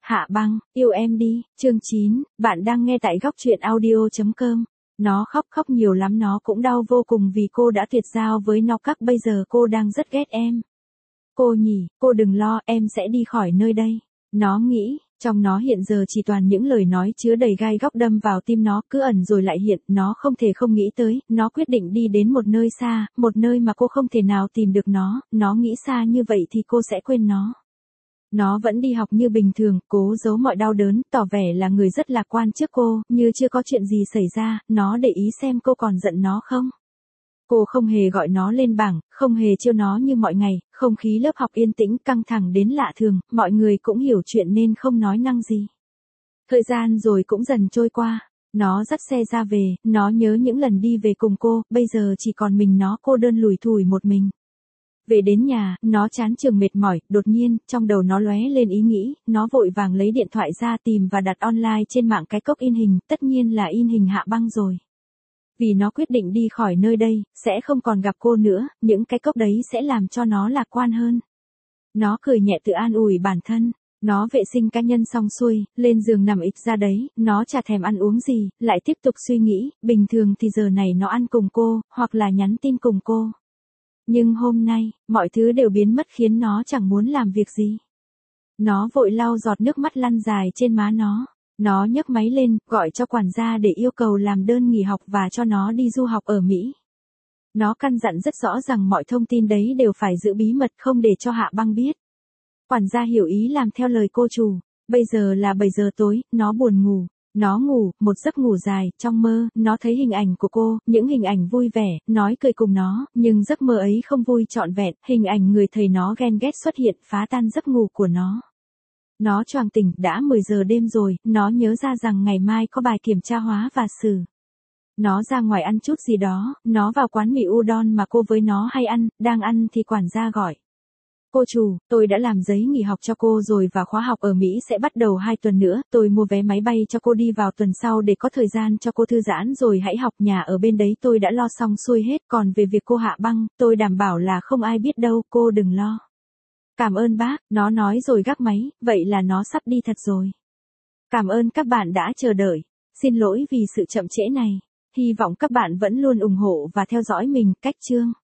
Hạ Băng, yêu em đi, chương 9, bạn đang nghe tại góc truyện audio.com. Nó khóc nhiều lắm, nó cũng đau vô cùng vì cô đã tuyệt giao với nó, các bây giờ cô đang rất ghét em. Cô nhỉ, cô đừng lo, em sẽ đi khỏi nơi đây. Nó nghĩ, trong nó hiện giờ chỉ toàn những lời nói chứa đầy gai góc đâm vào tim nó, cứ ẩn rồi lại hiện, nó không thể không nghĩ tới, nó quyết định đi đến một nơi xa, một nơi mà cô không thể nào tìm được nó nghĩ xa như vậy thì cô sẽ quên nó. Nó vẫn đi học như bình thường, cố giấu mọi đau đớn, tỏ vẻ là người rất lạc quan trước cô, như chưa có chuyện gì xảy ra, nó để ý xem cô còn giận nó không. Cô không hề gọi nó lên bảng, không hề trêu nó như mọi ngày, không khí lớp học yên tĩnh căng thẳng đến lạ thường, mọi người cũng hiểu chuyện nên không nói năng gì. Thời gian rồi cũng dần trôi qua, nó dắt xe ra về, nó nhớ những lần đi về cùng cô, bây giờ chỉ còn mình nó cô đơn lủi thủi một mình. Về đến nhà, nó chán chường mệt mỏi, đột nhiên, trong đầu nó lóe lên ý nghĩ, nó vội vàng lấy điện thoại ra tìm và đặt online trên mạng cái cốc in hình, tất nhiên là in hình Hạ Băng rồi. Vì nó quyết định đi khỏi nơi đây, sẽ không còn gặp cô nữa, những cái cốc đấy sẽ làm cho nó lạc quan hơn. Nó cười nhẹ tự an ủi bản thân. Nó vệ sinh cá nhân xong xuôi, lên giường nằm ịch ra đấy, nó chả thèm ăn uống gì, lại tiếp tục suy nghĩ, bình thường thì giờ này nó ăn cùng cô, hoặc là nhắn tin cùng cô. Nhưng hôm nay, mọi thứ đều biến mất khiến nó chẳng muốn làm việc gì. Nó vội lau giọt nước mắt lăn dài trên má nó. Nó nhấc máy lên, gọi cho quản gia để yêu cầu làm đơn nghỉ học và cho nó đi du học ở Mỹ. Nó căn dặn rất rõ rằng mọi thông tin đấy đều phải giữ bí mật, không để cho Hạ Băng biết. Quản gia hiểu ý làm theo lời cô chủ. Bây giờ là 7 giờ tối, nó buồn ngủ. Nó ngủ, một giấc ngủ dài, trong mơ, nó thấy hình ảnh của cô, những hình ảnh vui vẻ, nói cười cùng nó, nhưng giấc mơ ấy không vui trọn vẹn, hình ảnh người thầy nó ghen ghét xuất hiện phá tan giấc ngủ của nó. Nó choàng tỉnh, đã 10 giờ đêm rồi, nó nhớ ra rằng ngày mai có bài kiểm tra hóa và sử. Nó ra ngoài ăn chút gì đó, nó vào quán mì udon mà cô với nó hay ăn, đang ăn thì quản gia gọi. Cô chủ, tôi đã làm giấy nghỉ học cho cô rồi và khóa học ở Mỹ sẽ bắt đầu 2 tuần nữa, tôi mua vé máy bay cho cô đi vào tuần sau để có thời gian cho cô thư giãn rồi hãy học, nhà ở bên đấy tôi đã lo xong xuôi hết, còn về việc cô Hạ Băng, tôi đảm bảo là không ai biết đâu, cô đừng lo. Cảm ơn bác, nó nói rồi gác máy, vậy là nó sắp đi thật rồi. Cảm ơn các bạn đã chờ đợi, xin lỗi vì sự chậm trễ này, hy vọng các bạn vẫn luôn ủng hộ và theo dõi mình, cách chương.